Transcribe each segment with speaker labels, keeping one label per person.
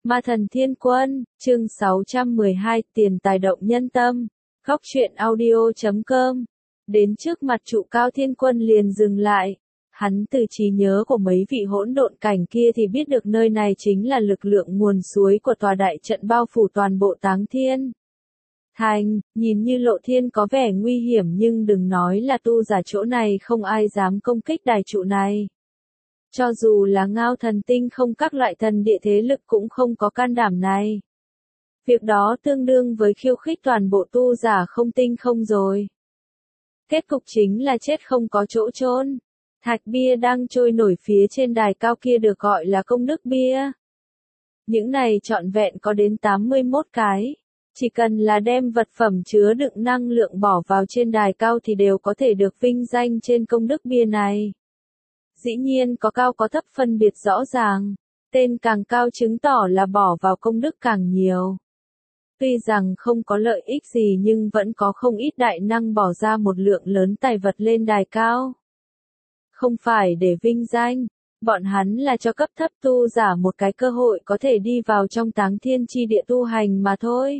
Speaker 1: Ma thần thiên quân, chương 612, tiền tài động nhân tâm. Góc truyện audio.com. Đến trước mặt trụ cao thiên quân liền dừng lại. Hắn từ trí nhớ của mấy vị hỗn độn cảnh kia thì biết được nơi này chính là lực lượng nguồn suối của tòa đại trận bao phủ toàn bộ Táng Thiên Thành. Nhìn như Lộ Thiên có vẻ nguy hiểm nhưng đừng nói là tu giả chỗ này không ai dám công kích đài trụ này. Cho dù là Ngao Thần Tinh không các loại thần địa thế lực cũng không có can đảm này. Việc đó tương đương với khiêu khích toàn bộ tu giả không tinh không rồi. Kết cục chính là chết không có chỗ chôn. Thạch bia đang trôi nổi phía trên đài cao kia được gọi là công đức bia. Những này trọn vẹn có đến 81 cái. Chỉ cần là đem vật phẩm chứa đựng năng lượng bỏ vào trên đài cao thì đều có thể được vinh danh trên công đức bia này. Dĩ nhiên có cao có thấp phân biệt rõ ràng, tên càng cao chứng tỏ là bỏ vào công đức càng nhiều. Tuy rằng không có lợi ích gì nhưng vẫn có không ít đại năng bỏ ra một lượng lớn tài vật lên đài cao. Không phải để vinh danh, bọn hắn là cho cấp thấp tu giả một cái cơ hội có thể đi vào trong Táng Thiên chi địa tu hành mà thôi.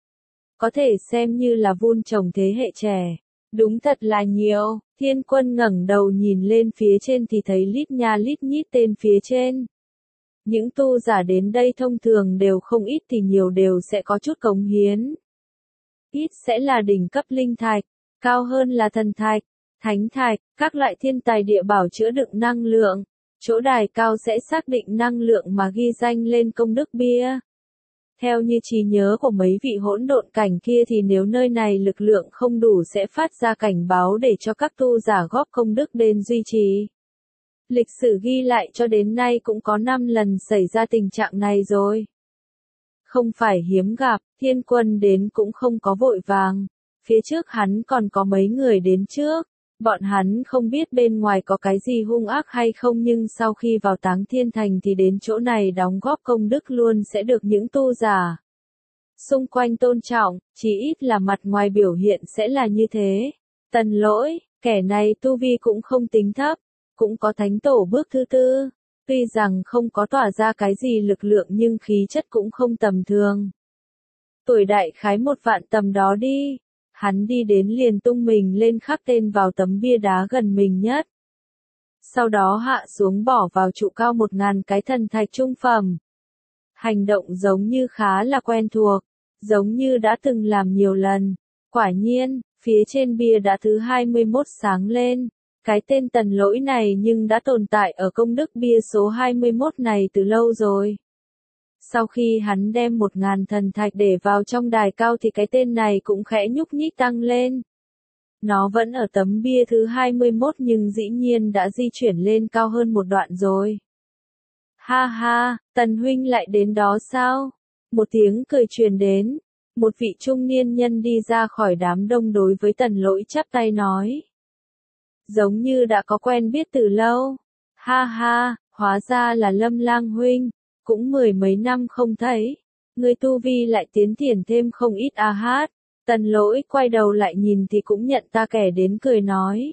Speaker 1: Có thể xem như là vun trồng thế hệ trẻ. Đúng thật là nhiều. Thiên quân ngẩng đầu nhìn lên phía trên thì thấy lít nha lít nhít tên phía trên. Những tu giả đến đây thông thường đều không ít thì nhiều đều sẽ có chút cống hiến. Ít sẽ là đỉnh cấp linh thạch, cao hơn là thần thạch, thánh thạch, các loại thiên tài địa bảo chứa đựng năng lượng. Chỗ đài cao sẽ xác định năng lượng mà ghi danh lên công đức bia. Theo như trí nhớ của mấy vị hỗn độn cảnh kia thì nếu nơi này lực lượng không đủ sẽ phát ra cảnh báo để cho các tu giả góp công đức đến duy trì. Lịch sử ghi lại cho đến nay cũng có 5 lần xảy ra tình trạng này rồi. Không phải hiếm gặp, thiên quân đến cũng không có vội vàng. Phía trước hắn còn có mấy người đến trước. Bọn hắn không biết bên ngoài có cái gì hung ác hay không nhưng sau khi vào Táng Thiên Thành thì đến chỗ này đóng góp công đức luôn sẽ được những tu giả xung quanh tôn trọng, chỉ ít là mặt ngoài biểu hiện sẽ là như thế. Tần Lỗi, kẻ này tu vi cũng không tính thấp, cũng có thánh tổ bước thứ tư, tuy rằng không có tỏa ra cái gì lực lượng nhưng khí chất cũng không tầm thường. Tuổi đại khái 1 vạn tầm đó đi. Hắn đi đến liền tung mình lên khắc tên vào tấm bia đá gần mình nhất. Sau đó hạ xuống bỏ vào trụ cao 1000 cái thần thạch trung phẩm. Hành động giống như khá là quen thuộc, giống như đã từng làm nhiều lần. Quả nhiên, phía trên bia đá thứ 21 sáng lên. Cái tên Tần Lỗi này nhưng đã tồn tại ở công đức bia số 21 này từ lâu rồi. Sau khi hắn đem 1000 thần thạch để vào trong đài cao thì cái tên này cũng khẽ nhúc nhích tăng lên. Nó vẫn ở tấm bia thứ 21 nhưng dĩ nhiên đã di chuyển lên cao hơn một đoạn rồi. Ha ha, Tần huynh lại đến đó sao? Một tiếng cười truyền đến. Một vị trung niên nhân đi ra khỏi đám đông đối với Tần Lỗi chắp tay nói. Giống như đã có quen biết từ lâu. Ha ha, hóa ra là Lâm Lang huynh. Cũng 10 mấy năm không thấy, người tu vi lại tiến triển thêm không ít a hát. Tần Lỗi quay đầu lại nhìn thì cũng nhận ta kẻ đến cười nói.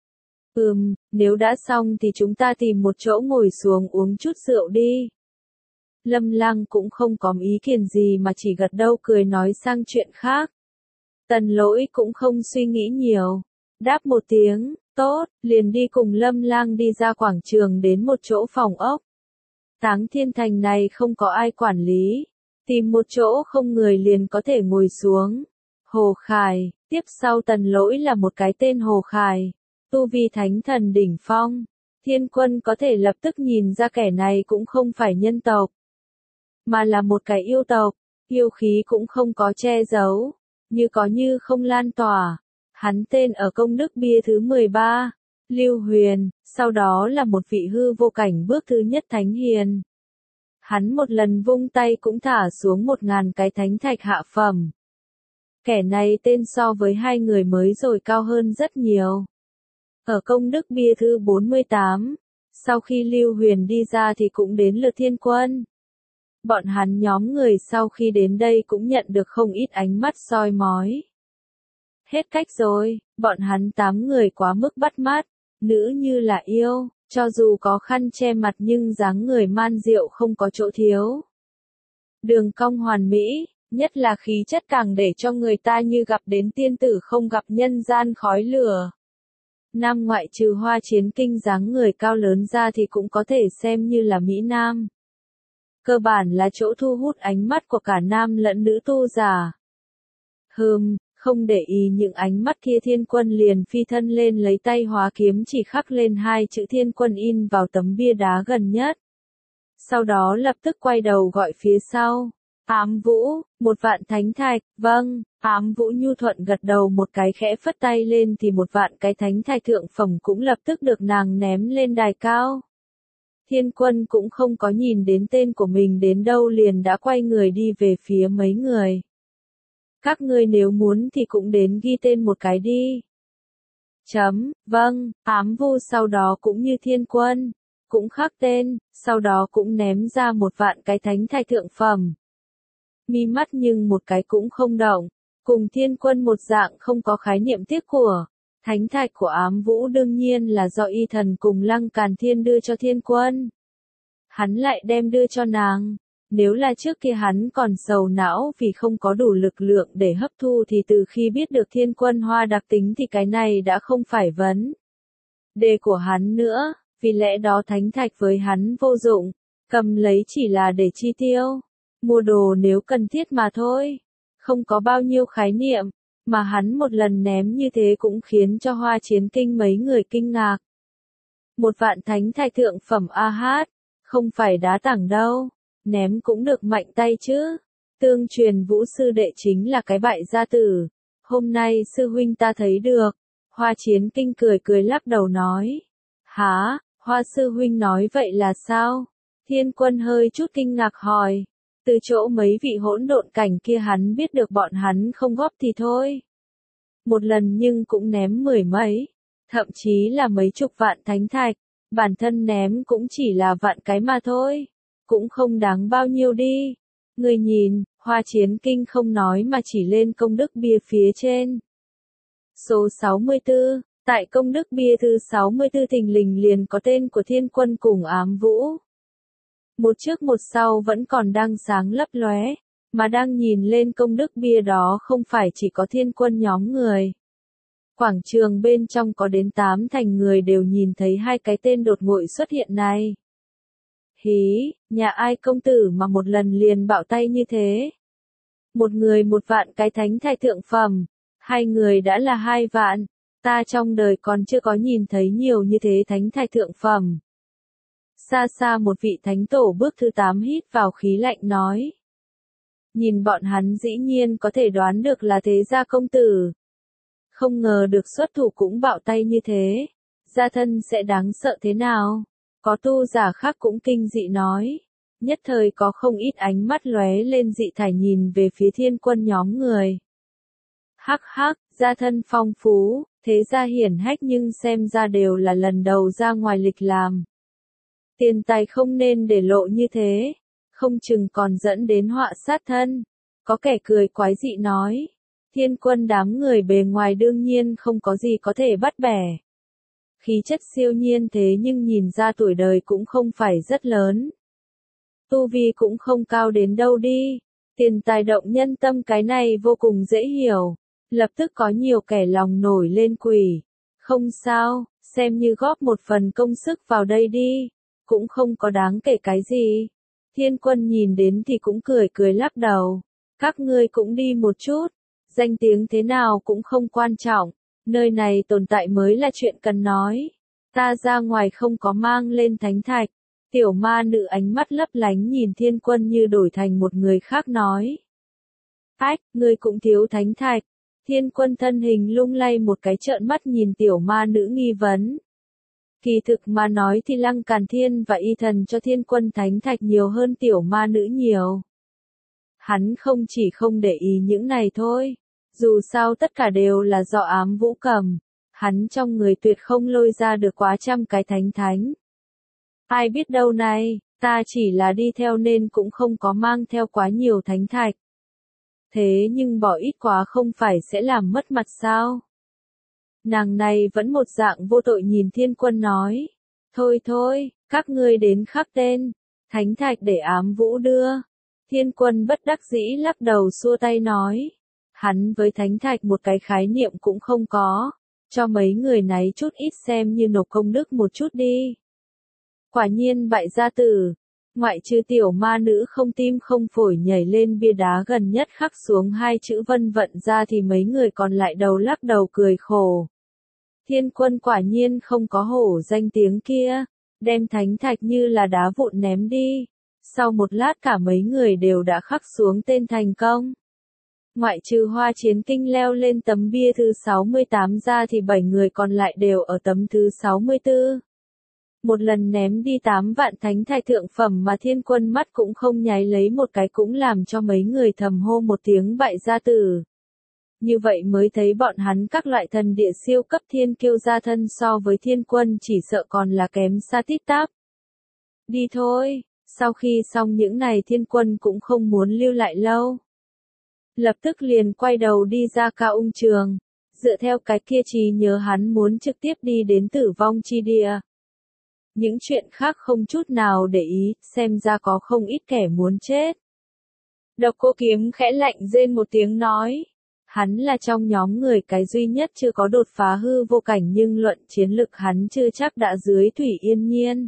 Speaker 1: Nếu đã xong thì chúng ta tìm một chỗ ngồi xuống uống chút rượu đi. Lâm Lang cũng không có ý kiến gì mà chỉ gật đầu cười nói sang chuyện khác. Tần Lỗi cũng không suy nghĩ nhiều, đáp một tiếng, tốt, liền đi cùng Lâm Lang đi ra quảng trường đến một chỗ phòng ốc. Táng Thiên Thành này không có ai quản lý, tìm một chỗ không người liền có thể ngồi xuống. Hồ Khải, tiếp sau Tần Lỗi là một cái tên Hồ Khải, tu vi thánh thần đỉnh phong. Thiên quân có thể lập tức nhìn ra kẻ này cũng không phải nhân tộc, mà là một cái yêu tộc, yêu khí cũng không có che giấu, như có như không lan tỏa. Hắn tên ở công đức bia thứ 13. Lưu Huyền, sau đó là một vị hư vô cảnh bước thứ nhất thánh hiền. Hắn một lần vung tay cũng thả xuống 1000 cái thánh thạch hạ phẩm. Kẻ này tên so với hai người mới rồi cao hơn rất nhiều. Ở công đức bia thứ 48, sau khi Lưu Huyền đi ra thì cũng đến lượt thiên quân. Bọn hắn nhóm người sau khi đến đây cũng nhận được không ít ánh mắt soi mói. Hết cách rồi, bọn hắn 8 người quá mức bắt mắt. Nữ như là yêu, cho dù có khăn che mặt nhưng dáng người man diệu không có chỗ thiếu. đường cong hoàn mỹ, nhất là khí chất càng để cho người ta như gặp đến tiên tử không gặp nhân gian khói lửa. Nam ngoại trừ Hoa Chiến Kinh dáng người cao lớn ra thì cũng có thể xem như là Mỹ Nam. Cơ bản là chỗ thu hút ánh mắt của cả nam lẫn nữ tu giả. Không để ý những ánh mắt kia, Thiên Quân liền phi thân lên lấy tay hóa kiếm chỉ khắc lên hai chữ Thiên Quân in vào tấm bia đá gần nhất. Sau đó lập tức quay đầu gọi phía sau. Ám Vũ, 1.000.000 thánh thạch, vâng. Ám Vũ nhu thuận gật đầu một cái, khẽ phất tay lên thì 1.000.000 cái thánh thạch thượng phẩm cũng lập tức được nàng ném lên đài cao. Thiên Quân cũng không có nhìn đến tên của mình đến đâu liền đã quay người đi về phía mấy người. Các ngươi nếu muốn thì cũng đến ghi tên một cái đi. Vâng, Ám Vũ sau đó cũng như Thiên Quân, cũng khắc tên, sau đó cũng ném ra 1.000.000 cái thánh thạch thượng phẩm. Mi mắt nhưng một cái cũng không động, cùng Thiên Quân một dạng không có khái niệm tiếc của. Thánh thạch của Ám Vũ đương nhiên là do Y Thần cùng Lăng Càn Thiên đưa cho Thiên Quân. Hắn lại đem đưa cho nàng. Nếu là trước kia hắn còn sầu não vì không có đủ lực lượng để hấp thu thì từ khi biết được Thiên Quân hoa đặc tính thì cái này đã không phải vấn đề của hắn nữa, vì lẽ đó thánh thạch với hắn vô dụng, cầm lấy chỉ là để chi tiêu, mua đồ nếu cần thiết mà thôi, không có bao nhiêu khái niệm, mà hắn một lần ném như thế cũng khiến cho Hoa Chiến Kinh mấy người kinh ngạc. 1.000.000 thánh thạch thượng phẩm AH, không phải đá tảng đâu. Ném cũng được mạnh tay chứ. Tương truyền Vũ sư đệ chính là cái bại gia tử. Hôm nay sư huynh ta thấy được. Hoa Chiến Kinh cười cười lắc đầu nói. Hả, Hoa sư huynh nói vậy là sao? Thiên Quân hơi chút kinh ngạc hỏi. Từ chỗ mấy vị hỗn độn cảnh kia hắn biết được bọn hắn không góp thì thôi. Một lần nhưng cũng ném 10 mấy. Thậm chí là mấy chục vạn thánh thạch. Bản thân ném cũng chỉ là vạn cái mà thôi. Cũng không đáng bao nhiêu đi. Người nhìn, Hoa Chiến Kinh không nói mà chỉ lên công đức bia phía trên. Số 64, tại công đức bia thứ 64 thình lình liền có tên của Thiên Quân cùng Ám Vũ. Một trước một sau vẫn còn đang sáng lấp lóe, mà đang nhìn lên công đức bia đó không phải chỉ có Thiên Quân nhóm người. Quảng trường bên trong có đến 8 thành người đều nhìn thấy hai cái tên đột ngột xuất hiện này. Hí, nhà ai công tử mà một lần liền bạo tay như thế? Một người 1.000.000 cái thánh thạch thượng phẩm, hai người đã là 2.000.000, ta trong đời còn chưa có nhìn thấy nhiều như thế thánh thạch thượng phẩm. Xa xa một vị thánh tổ bước thứ 8 hít vào khí lạnh nói. Nhìn bọn hắn dĩ nhiên có thể đoán được là thế gia công tử. Không ngờ được xuất thủ cũng bạo tay như thế, gia thân sẽ đáng sợ thế nào? Có tu giả khác cũng kinh dị nói. Nhất thời có không ít ánh mắt lóe lên dị thải nhìn về phía Thiên Quân nhóm người. Hắc hắc, gia thân phong phú, thế gia hiển hách nhưng xem ra đều là lần đầu ra ngoài lịch làm. Tiền tài không nên để lộ như thế, không chừng còn dẫn đến họa sát thân. Có kẻ cười quái dị nói. Thiên Quân đám người bề ngoài đương nhiên không có gì có thể bắt bẻ. Khí chất siêu nhiên thế nhưng nhìn ra tuổi đời cũng không phải rất lớn. Tu vi cũng không cao đến đâu đi. Tiền tài động nhân tâm cái này vô cùng dễ hiểu. Lập tức có nhiều kẻ lòng nổi lên quỷ. Không sao, xem như góp một phần công sức vào đây đi. Cũng không có đáng kể cái gì. Thiên Quân nhìn đến thì cũng cười cười lắc đầu. Các ngươi cũng đi một chút. Danh tiếng thế nào cũng không quan trọng. Nơi này tồn tại mới là chuyện cần nói. Ta ra ngoài không có mang lên thánh thạch. Tiểu ma nữ ánh mắt lấp lánh nhìn Thiên Quân như đổi thành một người khác nói. Ách, ngươi cũng thiếu thánh thạch. Thiên Quân thân hình lung lay một cái trợn mắt nhìn tiểu ma nữ nghi vấn. Kỳ thực mà nói thì Lăng Càn Thiên và Y Thần cho Thiên Quân thánh thạch nhiều hơn tiểu ma nữ nhiều. Hắn không chỉ không để ý những này thôi. Dù sao tất cả đều là do Ám Vũ cầm. Hắn trong người tuyệt không lôi ra được quá trăm cái thánh. Ai biết đâu này, ta chỉ là đi theo nên cũng không có mang theo quá nhiều thánh thạch. Thế nhưng bỏ ít quá không phải sẽ làm mất mặt sao? Nàng này vẫn một dạng vô tội nhìn Thiên Quân nói. Thôi thôi, các ngươi đến khắc tên. Thánh thạch để Ám Vũ đưa. Thiên Quân bất đắc dĩ lắc đầu xua tay nói. Hắn với thánh thạch một cái khái niệm cũng không có. Cho mấy người này chút ít xem như nộp công đức một chút đi. Quả nhiên bại gia tử. Ngoại trừ tiểu ma nữ không tim không phổi nhảy lên bia đá gần nhất khắc xuống hai chữ vân vận ra thì mấy người còn lại đầu lắc đầu cười khổ. Thiên Quân quả nhiên không có hổ danh tiếng kia, đem thánh thạch như là đá vụn ném đi. Sau một lát cả mấy người đều đã khắc xuống tên thành công. Ngoại trừ Hoa Chiến Kinh leo lên tấm bia thứ 68 ra thì 7 người còn lại đều ở tấm thứ 64. Một lần ném đi 8 vạn thánh thạch thượng phẩm mà Thiên Quân mắt cũng không nháy lấy một cái cũng làm cho mấy người thầm hô một tiếng bại gia tử. Như vậy mới thấy bọn hắn các loại thần địa siêu cấp thiên kiêu gia thân so với Thiên Quân chỉ sợ còn là kém xa tít tắp. Đi thôi, sau khi xong những này Thiên Quân cũng không muốn lưu lại lâu. Lập tức liền quay đầu đi ra Cao Ung Trường, dựa theo cái kia trí nhớ hắn muốn trực tiếp đi đến Tử Vong Chi Địa. Những chuyện khác không chút nào để ý, xem ra có không ít kẻ muốn chết. Độc Cô Kiếm khẽ lạnh rên một tiếng nói. Hắn là trong nhóm người cái duy nhất chưa có đột phá hư vô cảnh nhưng luận chiến lực hắn chưa chắc đã dưới Thủy Yên Nhiên.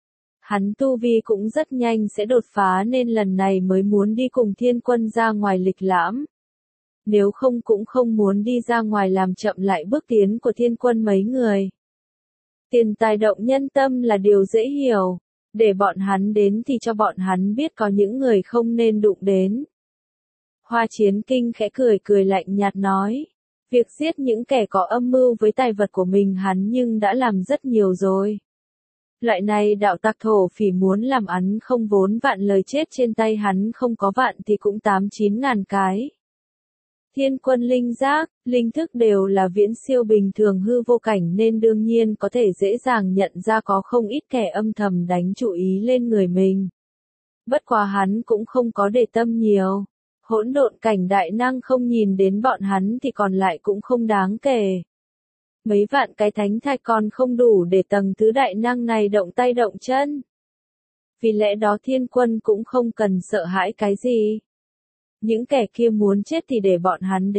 Speaker 1: Hắn tu vi cũng rất nhanh sẽ đột phá nên lần này mới muốn đi cùng Thiên Quân ra ngoài lịch lãm. Nếu không cũng không muốn đi ra ngoài làm chậm lại bước tiến của Thiên Quân mấy người. Tiền tài động nhân tâm là điều dễ hiểu. Để bọn hắn đến thì cho bọn hắn biết có những người không nên đụng đến. Hoa Chiến Kinh khẽ cười cười lạnh nhạt nói. Việc giết những kẻ có âm mưu với tài vật của mình hắn nhưng đã làm rất nhiều rồi. Loại này đạo tặc thổ phỉ muốn làm hắn không vốn vạn lời chết trên tay hắn không có vạn thì cũng 8-9 ngàn cái. Thiên Quân linh giác, linh thức đều là viễn siêu bình thường hư vô cảnh nên đương nhiên có thể dễ dàng nhận ra có không ít kẻ âm thầm đánh chú ý lên người mình. Bất quá hắn cũng không có để tâm nhiều. Hỗn độn cảnh đại năng không nhìn đến bọn hắn thì còn lại cũng không đáng kể. Mấy vạn cái thánh thạch còn không đủ để tầng thứ đại năng này động tay động chân. Vì lẽ đó Thiên Quân cũng không cần sợ hãi cái gì. Những kẻ kia muốn chết thì để bọn hắn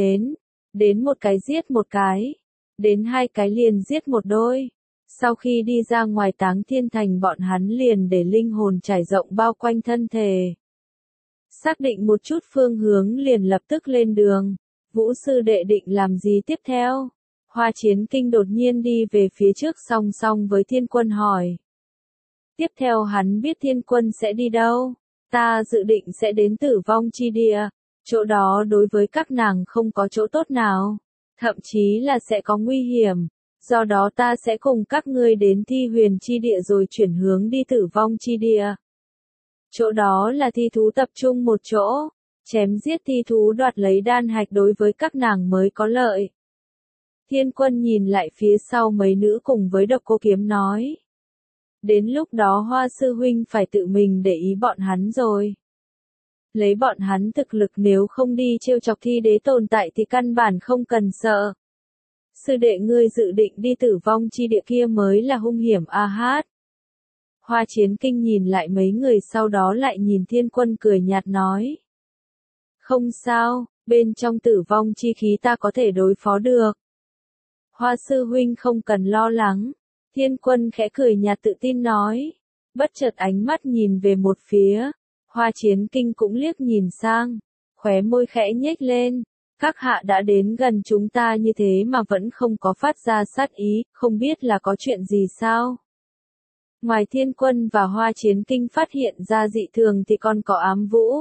Speaker 1: đến một cái giết một cái, đến hai cái liền giết một đôi. Sau khi đi ra ngoài Táng Thiên Thành bọn hắn liền để linh hồn trải rộng bao quanh thân thể. Xác định một chút phương hướng liền lập tức lên đường. Vũ sư đệ định làm gì tiếp theo? Hoa Chiến Kinh đột nhiên đi về phía trước song song với Thiên Quân hỏi. Tiếp theo hắn biết Thiên Quân sẽ đi đâu. Ta dự định sẽ đến Tử Vong Chi Địa. Chỗ đó đối với các nàng không có chỗ tốt nào. Thậm chí là sẽ có nguy hiểm. Do đó ta sẽ cùng các ngươi đến Thi Huyền Chi Địa rồi chuyển hướng đi Tử Vong Chi Địa. Chỗ đó là thi thú tập trung một chỗ. Chém giết thi thú đoạt lấy đan hạch đối với các nàng mới có lợi. Thiên Quân nhìn lại phía sau mấy nữ cùng với Độc Cô Kiếm nói. Đến lúc đó Hoa sư huynh phải tự mình để ý bọn hắn rồi. Lấy bọn hắn thực lực nếu không đi trêu chọc thi đế tồn tại thì căn bản không cần sợ. Sư đệ ngươi dự định đi Tử Vong Chi Địa kia mới là hung hiểm a hát. Hoa Chiến Kinh nhìn lại mấy người sau đó lại nhìn Thiên Quân cười nhạt nói. Không sao, bên trong Tử Vong Chi khí ta có thể đối phó được. Hoa sư huynh không cần lo lắng. Thiên Quân khẽ cười nhạt tự tin nói. Bất chợt ánh mắt nhìn về một phía. Hoa Chiến Kinh cũng liếc nhìn sang. Khóe môi khẽ nhếch lên. Các hạ đã đến gần chúng ta như thế mà vẫn không có phát ra sát ý, không biết là có chuyện gì sao? Ngoài Thiên Quân và Hoa Chiến Kinh phát hiện ra dị thường thì còn có Ám Vũ.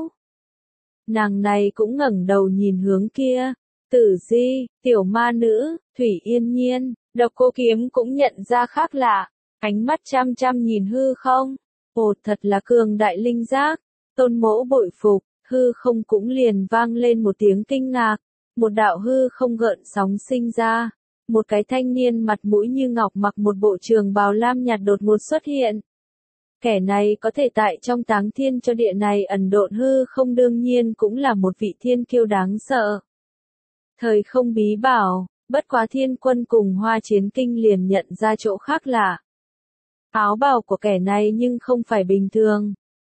Speaker 1: Nàng này cũng ngẩng đầu nhìn hướng kia. Tử Di, tiểu ma nữ, Thủy Yên Nhiên, Độc Cô Kiếm cũng nhận ra khác lạ. Ánh mắt chăm chăm nhìn hư không. Ồ thật là cường đại linh giác. Tôn Mỗ bội phục, hư không cũng liền vang lên một tiếng kinh ngạc. Một đạo hư không gợn sóng sinh ra. Một cái thanh niên mặt mũi như ngọc mặc một bộ trường bào lam nhạt đột ngột xuất hiện. Kẻ này có thể tại trong Táng Thiên cho địa này ẩn độn hư không đương nhiên cũng là một vị thiên kiêu đáng sợ. Thời không bí bảo, bất quá Thiên Quân cùng Hoa Chiến Kinh liền nhận ra chỗ khác lạ. Áo bào của kẻ này nhưng không phải bình thường.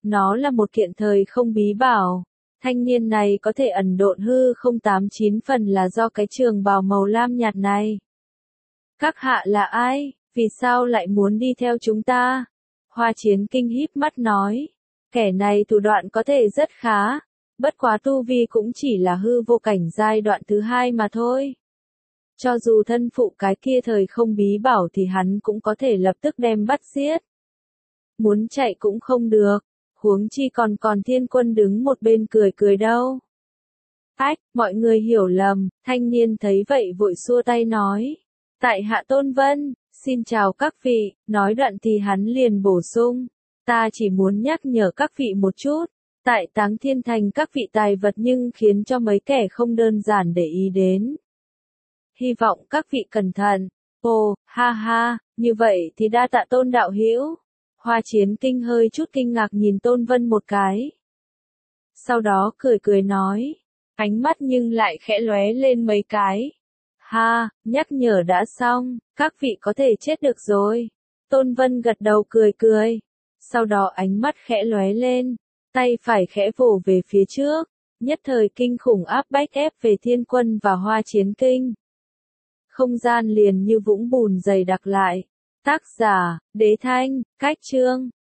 Speaker 1: Nó là một kiện thời không bí bảo. Thanh niên này có thể ẩn độn hư không 89 phần là do cái trường bào màu lam nhạt này. Các hạ là ai? Vì sao lại muốn đi theo chúng ta? Hoa Chiến Kinh híp mắt nói. Kẻ này thủ đoạn có thể rất khá. Bất quá tu vi cũng chỉ là hư vô cảnh giai đoạn thứ 2 mà thôi. Cho dù thân phụ cái kia thời không bí bảo thì hắn cũng có thể lập tức đem bắt giết. Muốn chạy cũng không được. Huống chi còn Thiên Quân đứng một bên cười cười đâu. Ách, mọi người hiểu lầm, thanh niên thấy vậy vội xua tay nói. Tại hạ Tôn Vân, xin chào các vị, nói đoạn thì hắn liền bổ sung. Ta chỉ muốn nhắc nhở các vị một chút, tại Táng Thiên Thành các vị tài vật nhưng khiến cho mấy kẻ không đơn giản để ý đến. Hy vọng các vị cẩn thận. Ồ, ha ha, như vậy thì đa tạ Tôn đạo hữu. Hoa Chiến Kinh hơi chút kinh ngạc nhìn Tôn Vân một cái. Sau đó cười cười nói, ánh mắt nhưng lại khẽ lóe lên mấy cái. Ha, nhắc nhở đã xong, các vị có thể chết được rồi. Tôn Vân gật đầu cười cười. Sau đó ánh mắt khẽ lóe lên, tay phải khẽ vỗ về phía trước, nhất thời kinh khủng áp bách ép về Thiên Quân và Hoa Chiến Kinh. Không gian liền như vũng bùn dày đặc lại. Tác giả, Đế Thanh, cách chương.